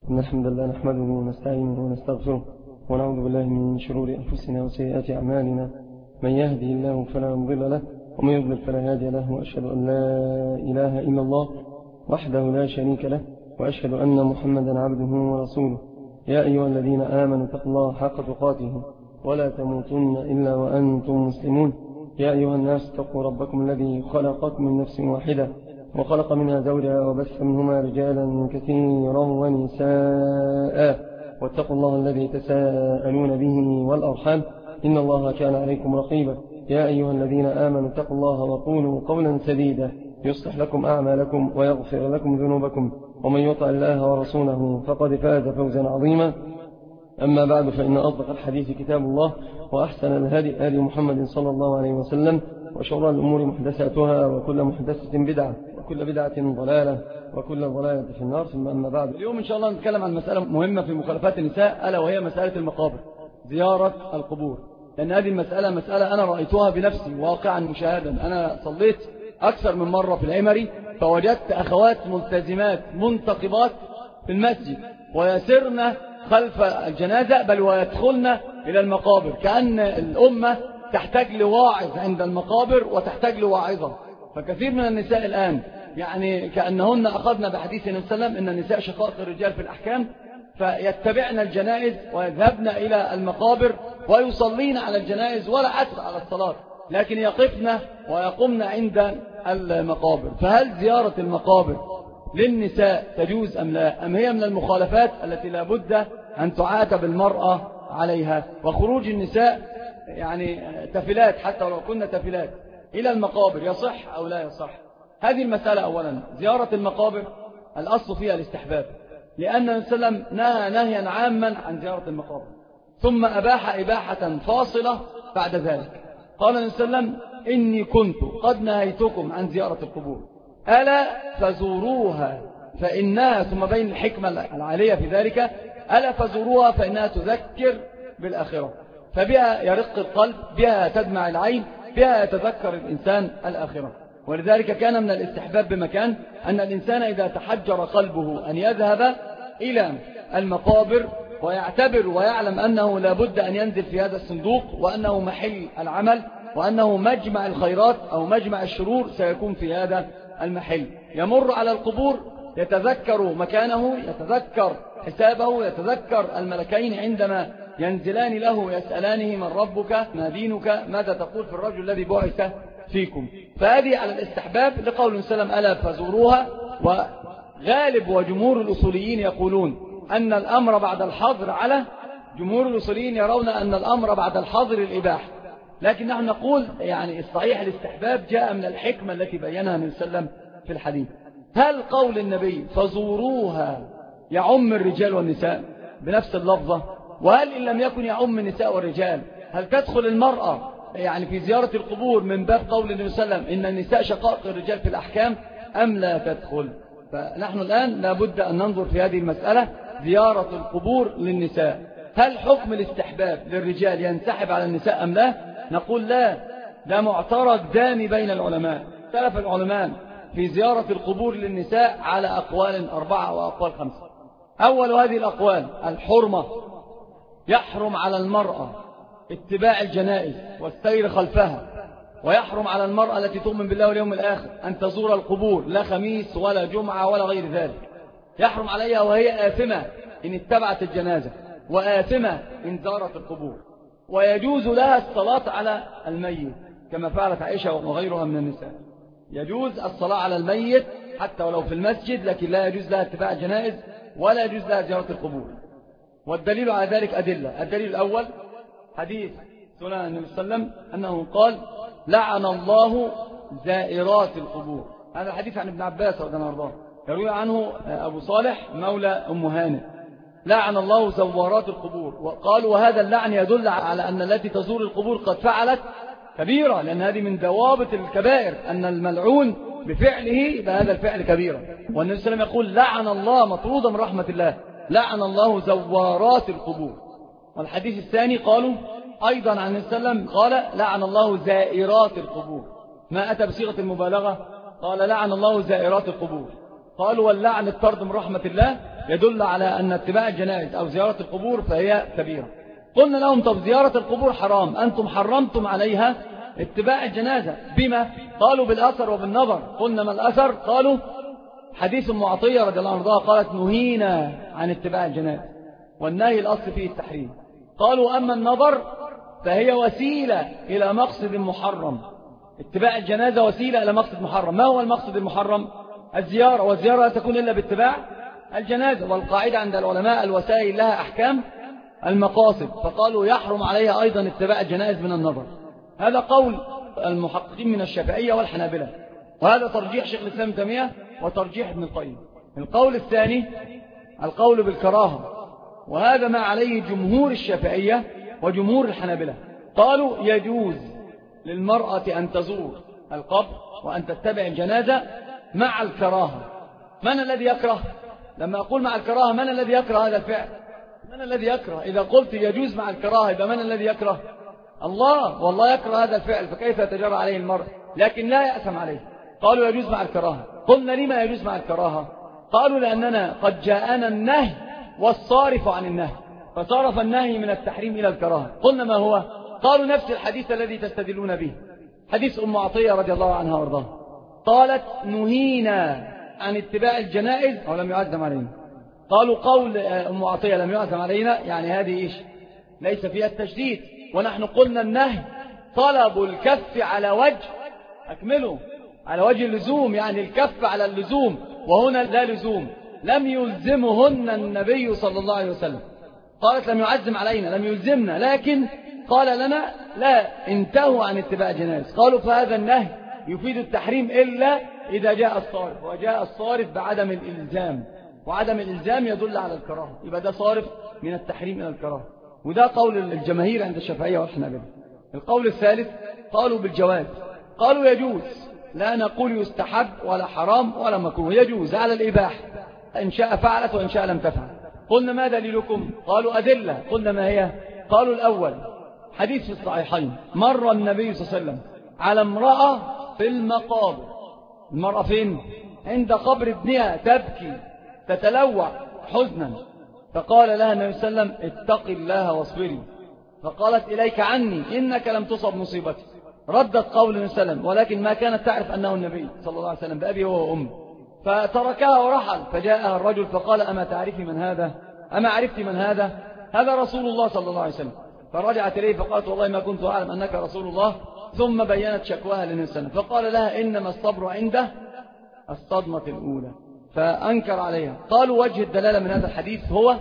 إن الحمد لله نحمده ونستعينه ونستغفره ونعوذ بالله من شرور أنفسنا وسيئات أعمالنا. من يهده الله فلا مضل له ومن يضلل فلا هادي له، وأشهد أن لا إله إلا الله وحده لا شريك له، وأشهد أن محمدا عبده ورسوله. يا أيها الذين آمنوا اتقوا الله حق تقاته ولا تموتن إلا وأنتم مسلمون. يا أيها الناس اتقوا ربكم الذي خلقكم من نفس واحدة وخلق منها زوجها وبث منهما رجالا كثيرا ونساء، واتقوا الله الذي تساءلون به والأرحام إن الله كان عليكم رقيبا. يا أيها الذين آمنوا اتقوا الله وقولوا قولا سديدا يصلح لكم أعمالكم ويغفر لكم ذنوبكم، ومن يطع الله ورسوله فقد فاز فوزا عظيما. أما بعد، فإن أصدق الحديث كتاب الله، وأحسن الهدي هدي محمد صلى الله عليه وسلم، وشر الأمور محدثاتها، وكل محدثة بدعة، وكل بدعة ضلالة، وكل ضلالة في النار. ثم أما بعد، اليوم إن شاء الله نتكلم عن مسألة مهمة في مخالفات النساء، ألا وهي مسألة المقابر، زيارة القبور. لأن هذه مسألة أنا رأيتها بنفسي واقعا مشاهدا. أنا صليت أكثر من مرة في العمري، فوجدت أخوات ملتزمات منتقبات في المسجد ويسرن خلف الجنازة، بل ويدخلن إلى المقابر، كأن الأمة تحتاج لواعظ عند المقابر وتحتاج لواعظة. فكثير من النساء الآن يعني كأنهن أخذن بحديث النبي صلى الله عليه وسلم إن النساء شقائق الرجال في الأحكام، فيتبعن الجنائز ويذهبن إلى المقابر ويصلين على الجنائز ولا أثر على الصلاة، لكن يقفن ويقمن عند المقابر. فهل زيارة المقابر للنساء تجوز أم لا؟ أم هي من المخالفات التي لا بد أن تعاتب المرأة عليها؟ وخروج النساء يعني تفلات، حتى ولو كنا تفلات، إلى المقابر يصح أو لا يصح؟ هذه المسألة. أولا، زيارة المقابر الأصل فيها الاستحباب، لأن النبي صلى الله عليه وسلم نهى نهيا عاما عن زيارة المقابر، ثم أباح إباحة فاصلة بعد ذلك. قال النبي صلى الله عليه وسلم: إني كنت قد نهيتكم عن زيارة القبور ألا فزوروها فإنها، ثم بين الحكمة العالية في ذلك، ألا فزوروها فإنها تذكر بالآخرة، فبها يرق القلب، بها تدمع العين، بها يتذكر الإنسان الآخرة. ولذلك كان من الاستحباب بمكان أن الإنسان إذا تحجر قلبه أن يذهب إلى المقابر ويعتبر ويعلم أنه لا بد أن ينزل في هذا الصندوق، وأنه محل العمل، وأنه مجمع الخيرات أو مجمع الشرور سيكون في هذا المحل. يمر على القبور يتذكر مكانه، يتذكر حسابه، يتذكر الملكين عندما ينزلان له يسألانه: من ربك؟ ما دينك؟ ماذا تقول في الرجل الذي بعث فيكم؟ فهذه على الاستحباب لقول سلم: ألا فزوروها. وغالب وجمهور الأصوليين يقولون أن الأمر بعد الحظر على جمهور الأصوليين يرون أن الأمر بعد الحظر الإباحة، لكن نحن نقول يعني الصحيح الاستحباب جاء من الحكمة التي بينها النبي صلى الله عليه وسلم في الحديث. هل قول النبي فزوروها يعم الرجال والنساء بنفس اللفظة؟ وهل إن لم يكن يعم النساء والرجال، هل تدخل المرأة يعني في زيارة القبور من باب قول النبي صلى الله عليه وسلم إن النساء شقائق الرجال في الأحكام أم لا تدخل؟ فنحن الآن لابد أن ننظر في هذه المسألة، زيارة القبور للنساء، هل حكم الاستحباب للرجال ينسحب على النساء أم لا؟ نقول لا، ده معترض دامي بين العلماء. اختلف العلماء في زيارة القبور للنساء على أقوال 4 وأقوال 5. أول هذه الأقوال الحرمة، يحرم على المرأة اتباع الجنائز والسير خلفها، ويحرم على المرأة التي تؤمن بالله واليوم الآخر أن تزور القبور، لا خميس ولا جمعة ولا غير ذلك. يحرم عليها وهي آثمة إن اتبعت الجنازة، وآثمة إن زارت القبور. ويجوز لها الصلاة على الميت كما فعلت عائشة وغيرها من النساء. يجوز الصلاة على الميت حتى ولو في المسجد، لكن لا يجوز لها اتباع الجنائز ولا يجوز لها زيارة القبور. والدليل على ذلك أدلة. الدليل الأول حديث سنن النبي صلى الله عليه وسلم أنه قال: لعن الله زائرات القبور. هذا الحديث عن ابن عباس رضي الله عنه، يروي عنه أبو صالح مولى أم هانئ: لعن الله زوارات القبور. وقال: وهذا اللعن يدل على أن التي تزور القبور قد فعلت كبيرة، لأن هذه من ضوابط الكبائر، أن الملعون بفعله بهذا الفعل كبيرة. والنبي صلى الله عليه وسلم يقول: لعن الله، مطرودة من رحمة الله، لعن الله زوارات القبور. والحديث الثاني قالوا أيضا عن النبي صلى الله عليه وسلم قال: لعن الله زائرات القبور، ما أتى بصيغة المبالغة، قال: لعن الله زائرات القبور. قالوا واللعن الطرد من رحمة الله يدل على أن اتباع الجنائز أو زيارة القبور فهي كبيرة. قلنا لهم طب زيارة القبور حرام، أنتم حرمتم عليها اتباع الجنازة بما؟ قالوا بالأثر وبالنظر. قلنا ما الأثر؟ قالوا حديث أم عطية رضي الله عنها قالت نهينا عن اتباع الجنازة، والنهي الأصل فيه التحريم. قالوا أما النظر فهي وسيلة إلى مقصد محرم. اتباع الجنازة وسيلة إلى مقصد محرم. ما هو المقصد المحرم؟ الزيارة، والزيارة لا تكون إلا باتباع الجنازة. والقاعدة عند العلماء الوسائل لها أحكام المقاصد، فقالوا يحرم عليها أيضا اتباع الجنائز من النظر. هذا قول المحققين من الشافعية والحنابلة، وهذا ترجيح شيخ الإسلام ابن تيمية وترجيح ابن القيم. القول الثاني القول بالكراهة، وهذا ما عليه جمهور الشافعية وجمهور الحنابلة. قالوا يجوز للمرأة أن تزور القبر وأن تتبع الجنازة مع الكراهة. من الذي يكره؟ لما أقول مع الكراهة من الذي يكره هذا الفعل؟ من الذي يكره؟ إذا قلت يجوز مع الكراهة يبقى من الذي يكره؟ الله، والله يكره هذا الفعل، فكيف يتجرى عليه المرء؟ لكن لا يأثم عليه. قالوا يجوز مع الكراهة. قلنا لما يجوز مع الكراهة؟ قالوا لأننا قد جاءنا النهي والصارف عن النهي، فصرف النهي من التحريم إلى الكراهة. قلنا ما هو؟ قالوا نفس الحديث الذي تستدلون به، حديث أم عطية رضي الله عنها وارضاها، قالت نهينا عن اتباع الجنائز أو لم يعزم علينا. قالوا قول أم عطية لم يعزم علينا يعني هذه إيش؟ ليس فيها التشديد. ونحن قلنا النهي طلب الكف على وجه أكمله على وجه اللزوم، يعني الكف على اللزوم، وهنا لا لزوم، لم يلزمهن النبي صلى الله عليه وسلم. قالت لم يعزم علينا، لم يلزمنا، لكن قال لنا لا انتهوا عن اتباع الجنائز. قالوا فهذا النهي يفيد التحريم إلا إذا جاء الصارف، وجاء الصارف بعدم الإلزام، وعدم الإلزام يدل على الكراهة، يبقى ده صارف من التحريم إلى الكراهة. وده قول الجماهير عند الشافعية والحنابلة. القول الثالث قالوا بالجواز، قالوا يجوز، لا نقول يستحب ولا حرام ولا مكروه، يجوز على الإباحة، إن شاء فعلت وإن شاء لم تفعل. قلنا ما دليلكم؟ قالوا أدلة. قلنا ما هي؟ قالوا الأول حديث في الصحيحين، مر النبي صلى الله عليه وسلم على امرأة في المقابر. المرأة فين؟ عند قبر ابنها تبكي تتلوع حزنا، فقال لها النبي صلى الله عليه وسلم اتق الله واصبري، فقالت إليك عني إنك لم تصب مصيبتي. ردت قول النبي صلى الله عليه وسلم، ولكن ما كانت تعرف أنه النبي صلى الله عليه وسلم بأبي هو وأمي، فتركها ورحل. فجاءها الرجل فقال أما تعرفي من هذا؟ أما عرفت من هذا؟ هذا رسول الله صلى الله عليه وسلم. فرجعت إليه فقالت والله ما كنت أعلم أنك رسول الله. ثم بينت شكواها للنبي صلى الله عليه وسلم، فقال لها إنما الصبر عنده الصدمة الأولى، فأنكر عليها. قالوا وجه الدلالة من هذا الحديث هو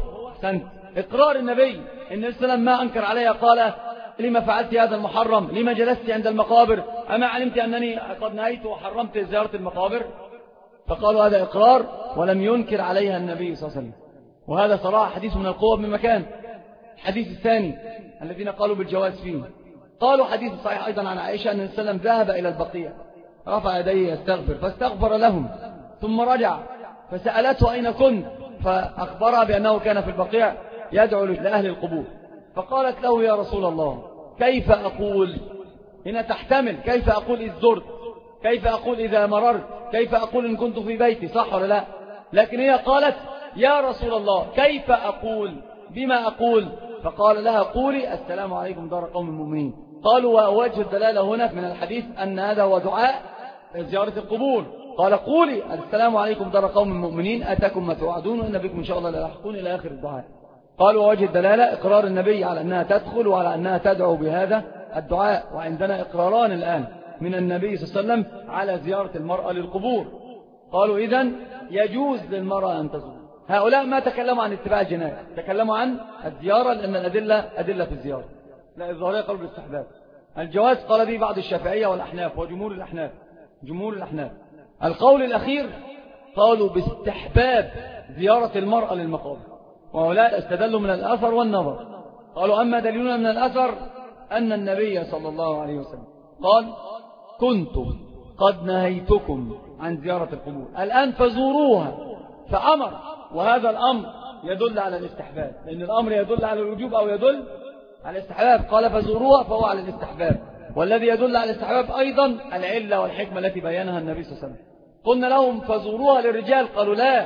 إقرار النبي. النبي صلى الله عليه وسلم ما أنكر عليها، قال لما فعلت هذا المحرم؟ لما جلست عند المقابر؟ أما علمت أنني قد نهيت وحرمت زيارة المقابر؟ فقالوا هذا إقرار ولم ينكر عليها النبي صلى الله عليه وسلم. وهذا صراحة حديث من القوة بمكان. الحديث الثاني الذين قالوا بالجواز فيه، قالوا حديث صحيح أيضا عن عائشة أن النبي صلى الله عليه وسلم ذهب إلى البقيع، رفع يديه يستغفر، فاستغفر لهم، ثم رجع فسألته أين كنت؟ فأخبرها بأنه كان في البقيع يدعو لأهل القبور. فقالت له يا رسول الله كيف أقول؟ هنا تحتمل كيف أقول إذ زرت، كيف أقول إذا مررت، كيف أقول إن كنت في بيتي، صح ولا لا؟ لكن هي قالت يا رسول الله كيف أقول؟ بما أقول؟ فقال لها قولي السلام عليكم دار قوم المؤمنين. قالوا ووجه الدلالة هنا من الحديث أن هذا هو دعاء زيارة القبور. قال قولي السلام عليكم دار قوم المؤمنين أتاكم ما توعدون وإن بكم إن شاء الله للاحقون إلى آخر الدعاء. قالوا ووجه الدلالة إقرار النبي على أنها تدخل وعلى أنها تدعو بهذا الدعاء. وعندنا إقراران الآن من النبي صلى الله عليه وسلم على زيارة المرأة للقبور. قالوا إذن يجوز للمرأة أن تزور. هؤلاء ما تكلموا عن اتباع الجنائز، تكلموا عن الزيارة لأن الأدلة أدلة في الزيارة. لا الظاهرية قالوا بالاستحباب. الجواز قال به بعض الشافعية والأحناف وجمهور الأحناف. جمهور الأحناف القول الأخير قالوا باستحباب زيارة المرأة للمقابر، وهؤلاء استدلوا من الأثر والنظر. قالوا أما دليلنا من الأثر أن النبي صلى الله عليه وسلم قال كنت قد نهيتكم عن زيارة القبور الآن فزوروها، فأمر، وهذا الأمر يدل على الاستحباب، لأن الأمر يدل على الوجوب أو يدل على الاستحباب. قال فزوروها فهو على الاستحباب، والذي يدل على الاستحباب أيضا العلة والحكمة التي بينها النبي صلى الله عليه وسلم. قلنا لهم فزوروها للرجال، قالوا لا،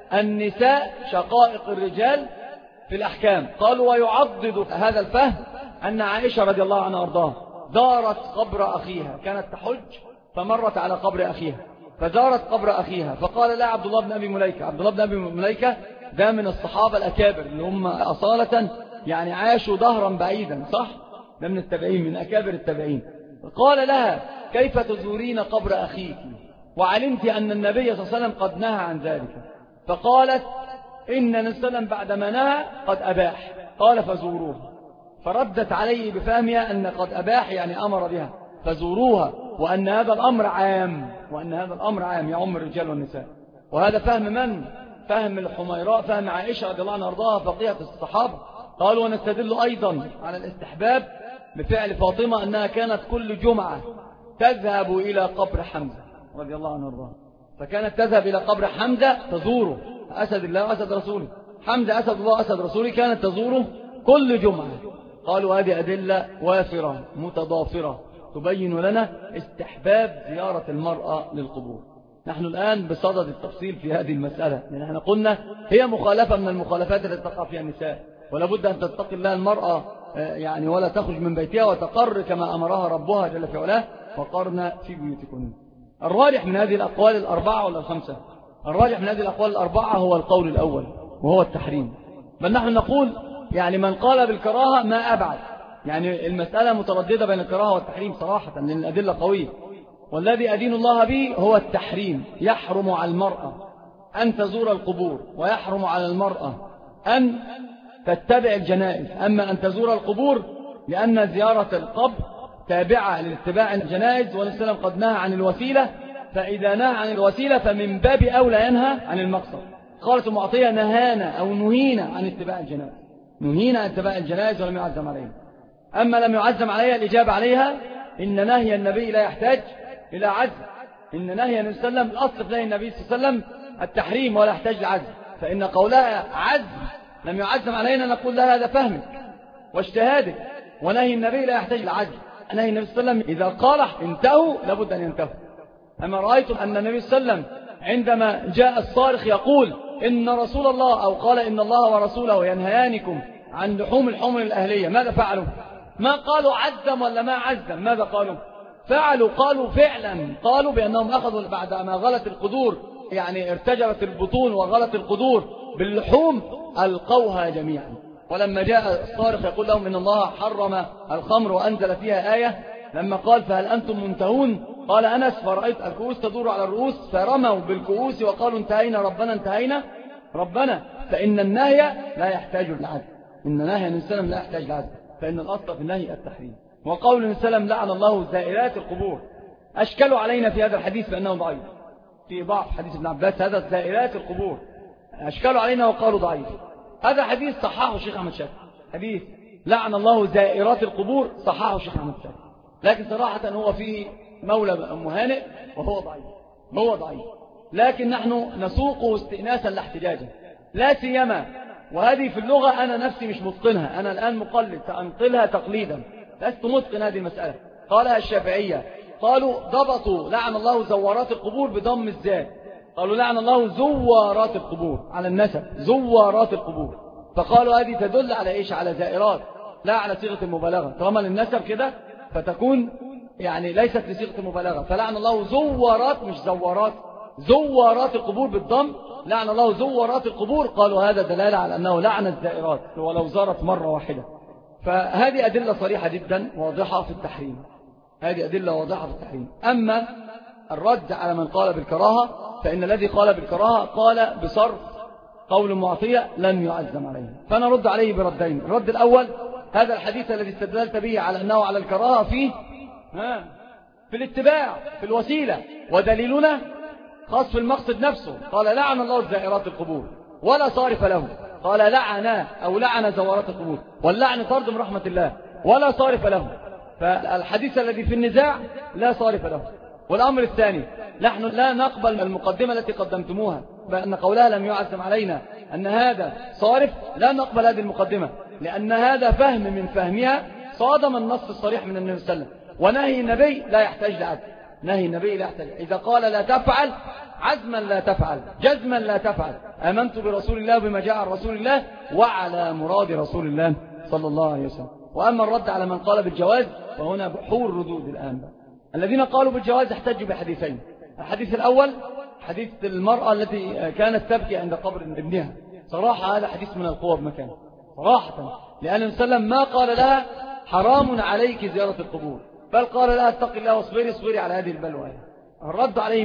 النساء شقائق الرجال في الأحكام. قالوا ويعضد هذا الفهم أن عائشة رضي الله عنها وارضاها زارت قبر أخيها، كانت تحج فمرت على قبر أخيها فزارت قبر أخيها، فقال لا عبد الله بن أبي مليكة. عبد الله بن أبي مليكة ده من الصحابة الأكابر اللي هم أصالة يعني عاشوا ظهرا بعيدا، صح؟ ده من التابعين، من أكابر التابعين. قال لها كيف تزورين قبر أخيك وعلمت أن النبي صلى الله عليه وسلم قد نهى عن ذلك؟ فقالت إن النبي صلى الله عليه وسلم بعدما نهى قد أباح. قال فزوروها. فردت عليه بفهمها أن قد أباح يعني أمر بها، فزوروها، وأن هذا الأمر عام، وأن هذا الأمر عام يعم الرجال والنساء. وهذا فهم من؟ فهم الحميراء، فهم عائشة رضي الله عنها وارضاها فقيهة الصحابة. قالوا ونستدل أيضا على الاستحباب بفعل فاطمة أنها كانت كل جمعة تذهب إلى قبر حمزة رضي الله عنه وارضاه، فكانت تذهب إلى قبر حمزة تزوره، أسد الله وأسد رسوله، حمزة أسد الله وأسد رسوله، كانت تزوره كل جمعة. قالوا هذه أدلة وافرة متضافرة تبين لنا استحباب زيارة المرأة للقبور. نحن الآن بصدد التفصيل في هذه المسألة، لأن احنا قلنا هي مخالفة من المخالفات التي تقع فيها النساء، ولا بد أن تتقي الله المرأة يعني ولا تخرج من بيتها وتقر كما أمرها ربها جل في علاه، وقرن في بيوتكن. الراجح من هذه الأقوال الأربعة ولا الخمسة؟ الراجح من هذه الأقوال الأربعة هو القول الأول وهو التحريم. بل نحن نقول يعني من قال بالكراهة ما أبعد، يعني المسألة مترددة بين الكراهة والتحريم صراحة، لأن الأدلة قوية. والذي أدين الله به هو التحريم. يحرم على المرأة أن تزور القبور، ويحرم على المرأة أن تتبع الجنائز. أما أن تزور القبور لأن زيارة القبر تابعة لاتباع الجنائز، والإسلام قد نهى عن الوسيلة، فإذا نهى عن الوسيلة فمن باب أولى ينهى عن المقصد. قالت معطية نهانا أو نهينا عن اتباع الجنائز، نهينا عن اتباع الجنائز ولم يعزم عليها. أما لم يعزم عليها الإجابة عليها إن نهي النبي لا يحتاج إلى عزم. إن نهي النبي صلى الله عليه وسلم الأصل في نهي النبي صلى الله عليه وسلم التحريم ولا يحتاج لعزم، فإن قولها عزم لم يعزم علينا نقول لها هذا فهمك واجتهادك، ونهي النبي لا يحتاج لعزم. نهي النبي صلى الله عليه وسلم إذا قال انتهوا لابد أن ينتهوا. أما رأيتم أن النبي صلى الله عليه وسلم عندما جاء الصارخ يقول إن رسول الله أو قال إن الله ورسوله ينهيانكم عن لحوم الحمر الأهلية، ماذا فعلوا؟ ما قالوا عزم ولا ما عزم، ماذا قالوا؟ فعلوا، قالوا فعلا، قالوا بأنهم أخذوا بعد ما غلت القدور، يعني ارتجبت البطون وغلت القدور باللحوم، ألقوها جميعا. ولما جاء الصارخ يقول لهم إن الله حرم الخمر وأنزل فيها آية، لما قال فهل أنتم منتهون؟ قال أنس فرأيت الكؤوس تدور على الرؤوس فرموا بالكؤوس وقالوا انتهينا ربنا انتهينا ربنا. فإن النهي لا يحتاج للعزم، إن نهي النبي صلى الله عليه وسلم لا يحتاج للعزم، فإن الأصل في النهي التحريم. وقول النبي صلى الله عليه وسلم لعن الله زائرات القبور، أشكلوا علينا في هذا الحديث بأنه ضعيف، في ضعف حديث ابن عباس هذا زائرات القبور، أشكلوا علينا وقالوا ضعيف. هذا حديث صححه الشيخ أحمد شاكر، حديث لعن الله زائرات القبور صححه الشيخ أحمد شاكر، لكن صراحة هو فيه مولى مهانئ وهو ضعيف، هو ضعيف، لكن نحن نسوقه استئناسا لا احتجاجا، لا سيما وهذه في اللغة أنا نفسي مش متقنها، أنا الآن مقلد سأنقلها تقليدا، لست متقن هذه المسألة. قالها الشافعية، قالوا ضبطوا لعن الله زوارات القبور بضم الزاء، قالوا لعن الله زوارات القبور على النسب، زوارات القبور، فقالوا هذه تدل على إيش؟ على زائرات، لا على صيغة المبالغة، طالما للنسب كده فتكون يعني ليست لصيغة المبالغة، فلعن الله زوارات مش زوارات، زوارات القبور بالضم، لعن الله زوارات القبور، قالوا هذا دلالة على أنه لعن الزائرات ولو زارت مرة واحدة. فهذه أدلة صريحة جدا واضحة في التحريم، هذه أدلة واضحة في التحريم. أما الرد على من قال بالكراهة فإن الذي قال بالكراهة قال بصرف قول معطية لم يعزم عليه، فنرد عليه بردين. الرد الأول هذا الحديث الذي استدللت به على أنه على الكراهة فيه في الاتباع في الوسيلة، ودليلنا خاص في المقصد نفسه، قال لعن الله زائرات القبور ولا صارف له، قال لعن أو لعن زوارات القبور، واللعن طرد من رحمة الله ولا صارف له، فالحديث الذي في النزاع لا صارف له. والأمر الثاني نحن لا نقبل المقدمة التي قدمتموها بأن قولها لم يعزم علينا أن هذا صارف، لا نقبل هذه المقدمة، لأن هذا فهم من فهمها صادم النص الصريح من النبي صلى الله عليه وسلم، ونهي النبي لا يحتاج لعزم، نهي النبي لا يحتاج، إذا قال لا تفعل عزما لا تفعل، جزما لا تفعل، آمنت برسول الله بما جاء عن رسول الله وعلى مراد رسول الله صلى الله عليه وسلم. وأما الرد على من قال بالجواز فهنا بحور ردود الآن. الذين قالوا بالجواز احتجوا بحديثين. الحديث الأول حديث المرأة التي كانت تبكي عند قبر ابنها. صراحة هذا حديث من القوة بمكانه صراحة، لأن النبي صلى الله عليه وسلم ما قال لها حرام عليك زيارة القبور، بل قال لها اتق الله واصبري اصبري على هذه البلوى. الرد عليه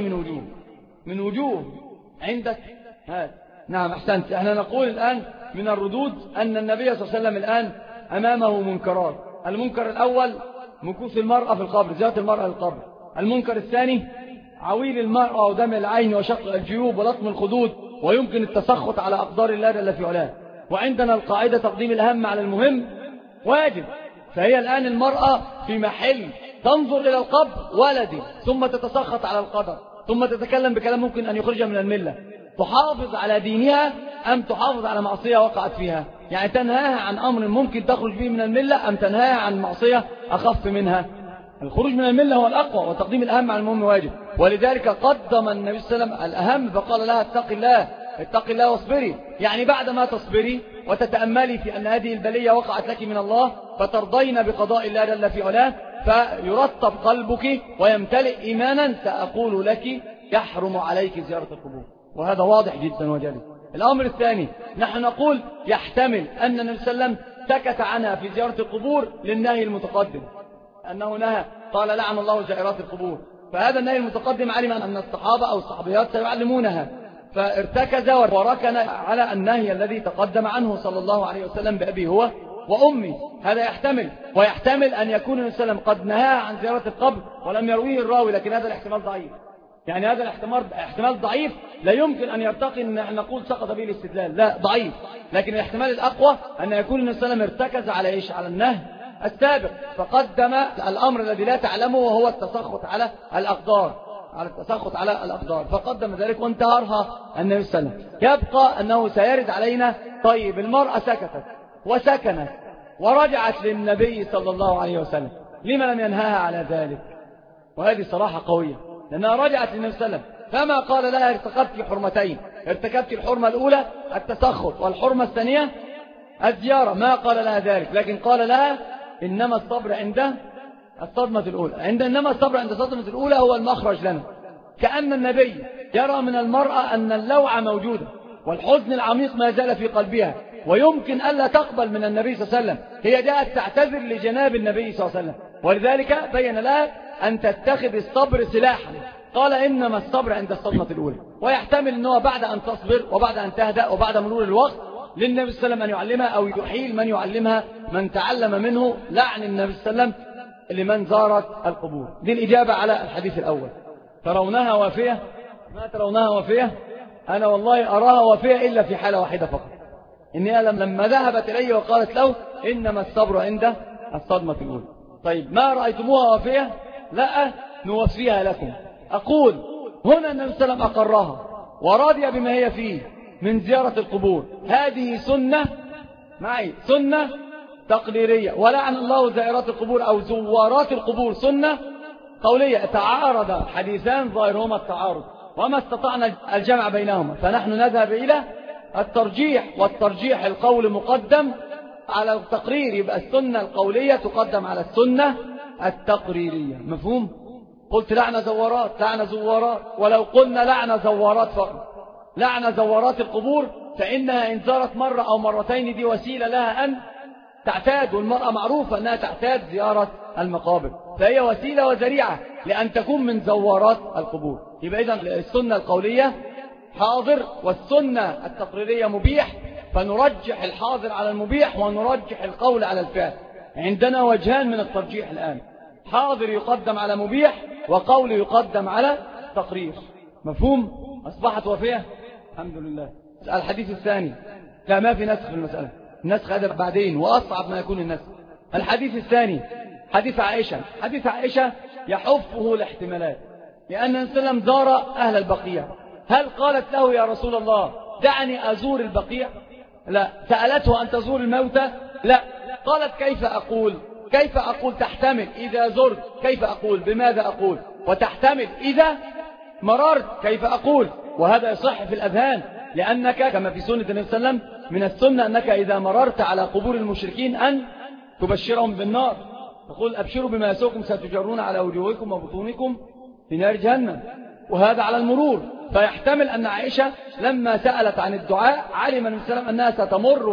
من وجوه عندك هذا. نعم أحسنت. احنا نقول الآن من الردود أن النبي صلى الله عليه وسلم الآن أمامه منكرات. المنكر الأول مكوث المرأة في القبر، زيارة المرأة للقبر. المنكر الثاني عويل المرأة ودمع العين وشق الجيوب ولطم الخدود، ويمكن التسخط على أقدار الله جل في علاه. وعندنا القاعدة تقديم الأهم على المهم واجب. فهي الآن المرأة في محل تنظر إلى القبر ولدي ثم تتسخط على القدر ثم تتكلم بكلام ممكن أن يخرجها من الملة. تحافظ على دينها أم تحافظ على معصية وقعت فيها؟ يعني تنهاها عن أمر ممكن تخرج به من الملة أم تنهاها عن معصية أخف منها؟ الخروج من الملة هو الأقوى، وتقديم الأهم على المهم واجب. ولذلك قدم النبي صلى الله عليه وسلم الأهم فقال لها اتق الله واصبري. يعني بعد ما تصبري وتتأملي في أن هذه البلية وقعت لك من الله فترضين بقضاء الله جل في علاه، فيرطب قلبك ويمتلئ إيمانا، سأقول لك يحرم عليك زيارة القبور. وهذا واضح جدا وجلي. الأمر الثاني نحن نقول يحتمل أن النبي صلى الله عليه وسلم سكت عنها في زيارة القبور للنهي المتقدم، أنه نهى قال لعن الله زائرات القبور. فهذا النهي المتقدم علم أن الصحابة أو الصحابيات سيعلمونها، فارتكز وركن على النهي الذي تقدم عنه صلى الله عليه وسلم بأبي هو وأمي. هذا يحتمل. ويحتمل أن يكون النبي صلى الله عليه وسلم قد نهى عن زيارة القبر ولم يرويه الراوي، لكن هذا الاحتمال ضعيف. يعني هذا الاحتمال ضعيف، لا يمكن أن يرتقي أن نقول سقط به الاستدلال، لا ضعيف. لكن الاحتمال الأقوى أن يكون النبي صلى الله عليه وسلم ارتكز على إيش؟ على النهي السابق، فقدم الأمر الذي لا تعلمه وهو التسخط على الأقدار، فقدم ذلك وانتهرها النبي صلى الله عليه وسلم. يبقى أنه سيرد علينا. طيب المرأة سكتت وسكنت ورجعت للنبي صلى الله عليه وسلم، لما لم ينهاها على ذلك؟ وهذه صراحة قوية، لأنها رجعت للنبي صلى الله عليه وسلم فما قال لها ارتكبت حرمتين. ارتكبت الحرمة الأولى التسخط، والحرمة الثانية الزيارة، ما قال لها ذلك، لكن قال لها إنما الصبر عند الصدمة الأولى. إنما الصبر عند الصدمة الأولى هو المخرج لنا. كأن النبي يرى من المرأة أن اللوعة موجودة والحزن العميق ما زال في قلبها، ويمكن ألا تقبل من النبي صلى الله عليه وسلم. هي جاءت تعتذر لجناب النبي صلى الله عليه وسلم، ولذلك بين لها أن تتخذ الصبر سلاحا. قال إنما الصبر عند الصدمة الأولى. ويحتمل أنه بعد أن تصبر وبعد أن تهدأ وبعد مرور الوقت للنبي صلى الله عليه وسلم أن يعلمها أو يحيل من يعلمها، من تعلم منه لعن النبي صلى الله عليه وسلم لمن زارت القبور. دي الإجابة على الحديث الأول. ترونها وافية؟ ما ترونها وافية؟ أنا والله أراها وافية إلا في حالة واحدة فقط، إنها لما ذهبت إلي وقالت له إنما الصبر عند الصدمة الأولى. طيب ما رأيتموها وافية؟ لا، نوفيها لكم. أقول هنا النبي صلى الله عليه وسلم أقرها ورضي بما هي فيه من زيارة القبور. هذه سنة سنة تقريرية. ولعن الله زائرات القبور أو زوارات القبور سنة قولية. تعارض حديثان ظاهرهما التعارض وما استطعنا الجمع بينهما، فنحن نذهب إلى الترجيح، والترجيح القول مقدم على التقرير، يبقى السنة القولية تقدم على السنة التقريرية. مفهوم؟ قلت لعن زوارات، ولو قلنا لعن زوارات فقط، لعن زوارات القبور، فإنها إن زارت مرة أو مرتين دي وسيلة لها أن تعتاد، والمرأة معروفة أنها تعتاد زيارة المقابر، فهي وسيلة وذريعة لأن تكون من زوارات القبور. يبقى إذن السنة القولية حاضر والسنة التقريرية مبيح، فنرجح الحاضر على المبيح ونرجح القول على الفعل. عندنا وجهان من الترجيح الآن، حاضر يقدم على مبيح وقول يقدم على تقرير. مفهوم؟ أصبحت وفية؟ الحمد لله. الحديث الثاني، لا ما في نسخ في المسألة، النسخ هذا بعدين وأصعب ما يكون النسخ. الحديث الثاني حديث عائشة. حديث عائشة يحفه الاحتمالات، لأن النبي صلى الله عليه وسلم زار أهل البقيع. هل قالت له يا رسول الله دعني أزور البقيع؟ لا. سألته أن تزور الموتى؟ لا. قالت كيف أقول تحتمل إذا زرت، كيف أقول، بماذا أقول، وتحتمل إذا مررت كيف أقول؟ وهذا يصح في الأذهان، لأنك كما في سنة النبي صلى الله عليه وسلم من السنة أنك إذا مررت على قبور المشركين أن تبشرهم بالنار، تقول أبشروا بما يسوكم ستجرون على وجوهكم وبطونكم في نار جهنم، وهذا على المرور. فيحتمل أن عائشة لما سألت عن الدعاء علم النبي صلى الله عليه وسلم أنها ستمر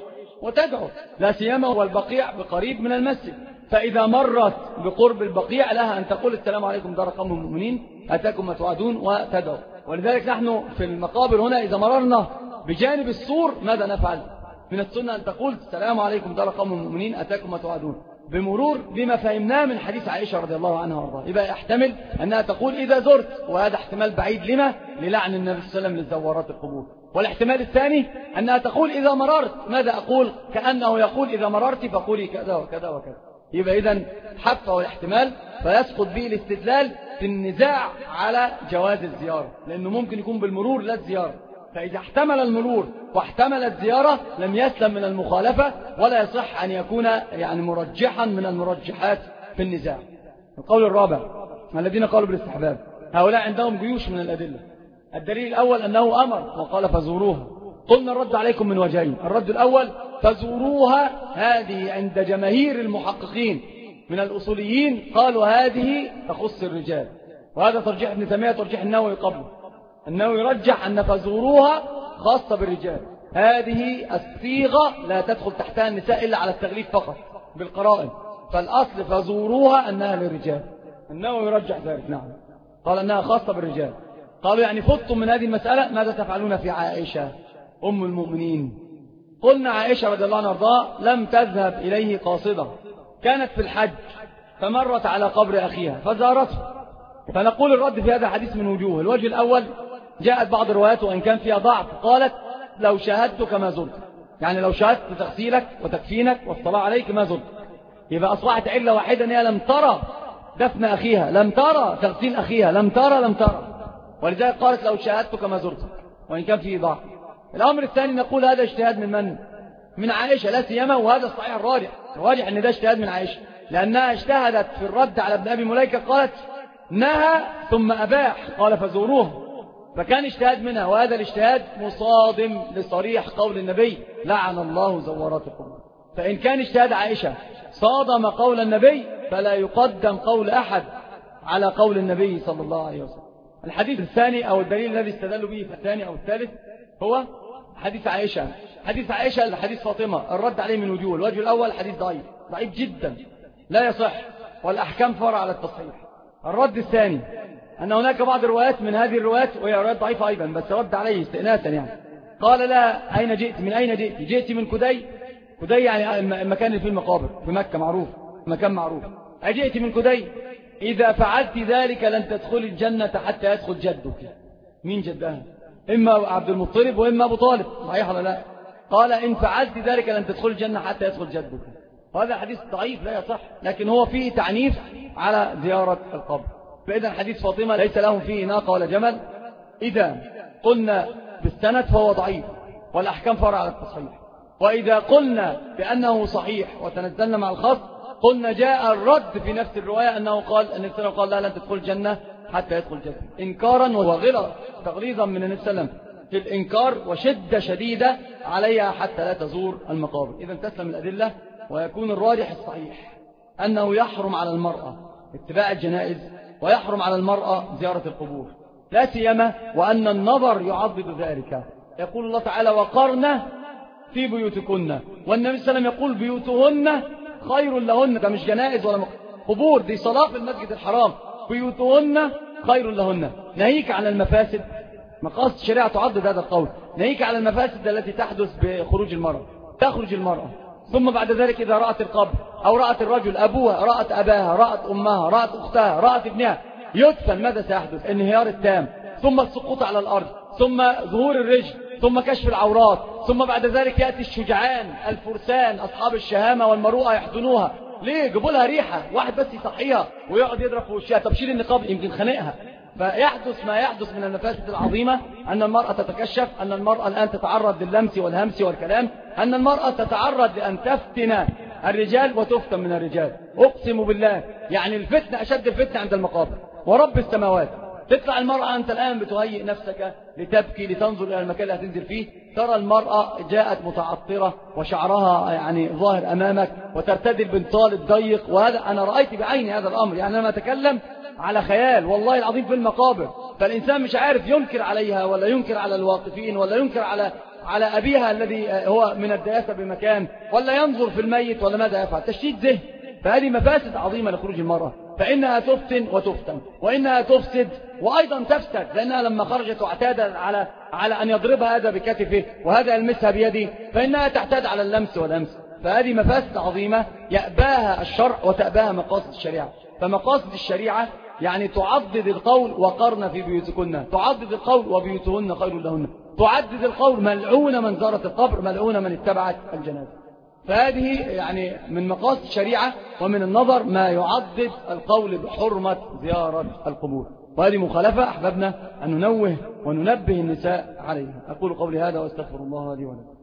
وتدعو، لا سيما والبقيع بقريب من المسجد، فإذا مرت بقرب البقيع لها أن تقول السلام عليكم دار قوم المؤمنين أتاكم ما توعدون وتدعو. ولذلك نحن في المقابر هنا إذا مررنا بجانب السور ماذا نفعل؟ من السنة أن تقول السلام عليكم دار قوم المؤمنين أتاكم ما توعدون، بمرور بما فهمناه من حديث عائشة رضي الله عنها وارضاها. يبقى يحتمل أنها تقول إذا زرت، وهذا احتمال بعيد لما؟ للعن النبي صلى الله عليه وسلم للزوارات القبور. والاحتمال الثاني أنها تقول إذا مررت، ماذا أقول؟ كأنه يقول إذا مررت فقولي كذا وكذا وكذا. يبقى إذن حفه الاحتمال، فيسقط به الاستدلال في النزاع على جواز الزيارة، لأنه ممكن يكون بالمرور لا الزيارة. فإذا احتمل المرور واحتمل الزيارة لم يسلم من المخالفة، ولا يصح أن يكون يعني مرجحا من المرجحات في النزاع. القول الرابع الذين قالوا بالاستحباب، هؤلاء عندهم جيوش من الأدلة. الدليل الأول أنه أمر وقال فزوروها. قلنا الرد عليكم من وجهين، الرد الأول فزوروها، هذه عند جماهير المحققين من الأصوليين قالوا هذه تخص الرجال، وهذا ترجيح ابن تيمية ترجيح النووي قبله. النووي يرجح أن فزوروها خاصة بالرجال، هذه الصيغة لا تدخل تحتها النساء إلا على التغليب فقط بالقرائن، فالأصل فزوروها أنها للرجال. النووي يرجح ذلك، نعم، قال أنها خاصة بالرجال. قالوا يعني فتم من هذه المسألة، ماذا تفعلون في عائشة أم المؤمنين؟ قلنا عائشة رضي الله عنها وارضاها لم تذهب إليه قاصدة، كانت في الحج فمرت على قبر أخيها فزارته. فنقول الرد في هذا الحديث من وجوه. الوجه الأول جاءت بعض الروايات وإن كان فيها ضعف، قالت لو شاهدتك ما زرت، يعني لو شاهدت تغسيلك وتكفينك والصلاة عليك ما زرت. يبقى أصبحت علة واحدة أنها لم ترى دفن أخيها، لم ترى تغسيل أخيها، لم ترى، ولذلك قالت لو شاهدتك ما زرت وإن كان فيه ضعف. الأمر الثاني نقول هذا اجتهاد من من؟ من عائشة لا سيما، وهذا الصحيح الراجح أن ده اجتهاد من عائشة، لأنها اجتهدت في الرد على ابن أبي مليكة، قالت نهى ثم أباح قال فزوروه، فكان اجتهاد منها، وهذا الاجتهاد مصادم لصريح قول النبي لعن الله زوارات القبور. فإن كان اجتهاد عائشة صادم قول النبي فلا يقدم قول أحد على قول النبي صلى الله عليه وسلم. الحديث الثاني أو الدليل الذي استدلوا به في الثاني أو الثالث هو حديث عائشة. حديث عائشة حديث فاطمة الرد عليه من وجوه. الوجه الأول حديث ضعيف جدا لا يصح، والأحكام فرع على التصحيح. الرد الثاني أن هناك بعض الروايات من هذه الروايات وهي روايات ضعيفة أيضا، بس رد عليه استئناسا يعني. قال لا أين جئت؟ من أين جئت؟ جئت من كدي يعني المكان اللي فيه المقابر في مكة معروف، مكان معروف. أجئت من كدي؟ إذا فعلت ذلك لن تدخل الجنة حتى يدخل جدك. مين جدها؟ إما عبد المطلب وإما أبو طالب، صحيح ولا لا؟ قال إن فعلت ذلك لن تدخل الجنة حتى يدخل جدك. وهذا حديث ضعيف لا يصح، لكن هو فيه تعنيف على زيارة القبر. فإذا حديث فاطمة ليس لهم فيه ناقة ولا جمل، إذا قلنا بالسند فهو ضعيف والأحكام فرع على التصحيح. وإذا قلنا بأنه صحيح وتنزلنا مع الخاص قلنا جاء الرد في نفس الرواية أنه قال أن النبي قال لا لن تدخل الجنة حتى يدخل الجنة، إنكارا وغلظا تغليظا من النبي صلى الله عليه وسلم في الإنكار وشدة شديدة عليها حتى لا تزور المقابر. إذا تسلم الأدلة ويكون الراجح الصحيح أنه يحرم على المرأة اتباع الجنائز ويحرم على المرأة زيارة القبور، لا سيما وأن النظر يعضد ذلك. يقول الله تعالى وقرن في بيوتكن، والنبي صلى الله عليه وسلم يقول بيوتهن خير لهن. ده مش جنائز ولا قبور، دي صلاة في المسجد الحرام. بيوتهن خير لهن، ناهيك عن المفاسد. مقاصد الشريعة تعضد هذا القول، ناهيك عن المفاسد التي تحدث بخروج المرأة. تخرج المرأة ثم بعد ذلك إذا رأت القبر أو رأت الرجل أبوها، رأت أباها، رأت أمها، رأت أختها، رأت ابنها، يدفن، ماذا سيحدث؟ انهيار التام، ثم السقوط على الأرض، ثم ظهور الرجل، ثم كشف العورات، ثم بعد ذلك يأتي الشجعان الفرسان أصحاب الشهامة والمروءة يحضنوها. ليه؟ جابوا لها ريحة، واحد بس يصحيها ويقعد يضرب في وشها، تبشير النقاب يمكن خانقها. فيحدث ما يحدث من المفاسد العظيمة، أن المرأة تتكشف، أن المرأة الآن تتعرض لللمس والهمس والكلام، أن المرأة تتعرض لأن تفتن الرجال وتفتن من الرجال. أقسم بالله يعني الفتنة أشد الفتنة عند المقابر ورب السماوات. تطلع المرأة أنت الآن بتهيئ نفسك لتبكي لتنظر إلى المكان اللي هتنزل فيه، ترى المرأة جاءت متعطرة وشعرها يعني ظاهر أمامك وترتدي البنطال الضيق، وهذا أنا رأيت بعيني هذا الأمر، يعني أنا أتكلم على خيال والله العظيم في المقابر. فالإنسان مش عارف ينكر عليها ولا ينكر على الواقفين ولا ينكر على أبيها الذي هو من الدياسة بمكان، ولا ينظر في الميت ولا ماذا يفعل، تشتيت ذهن. فهذه مفاسد عظيمة لخروج المرأة، فإنها تفتن وتفتن، وإنها تفسد وأيضا تفسد، لأنها لما خرجت واعتاد على أن يضربها هذا بكتفه وهذا يلمسها بيده، فإنها تعتاد على اللمس والأمس. فهذه مفاسد عظيمة يأباها الشرع وتأباها مقاصد الشريعة. فمقاصد الشريعة يعني تعضد القول وقرن في بيوتكن، تعضد القول وبيوتهن خير لهن، تعدد القول ملعون من زارت القبر، ملعون من اتبعت الجنازة. فهذه يعني من مقاصد الشريعة ومن النظر ما يعضد القول بحرمة زيارة القبور، وهذه مخالفة أحببنا أن ننوه وننبه النساء عليها. أقول قولي هذا وأستغفر الله لي ولكم.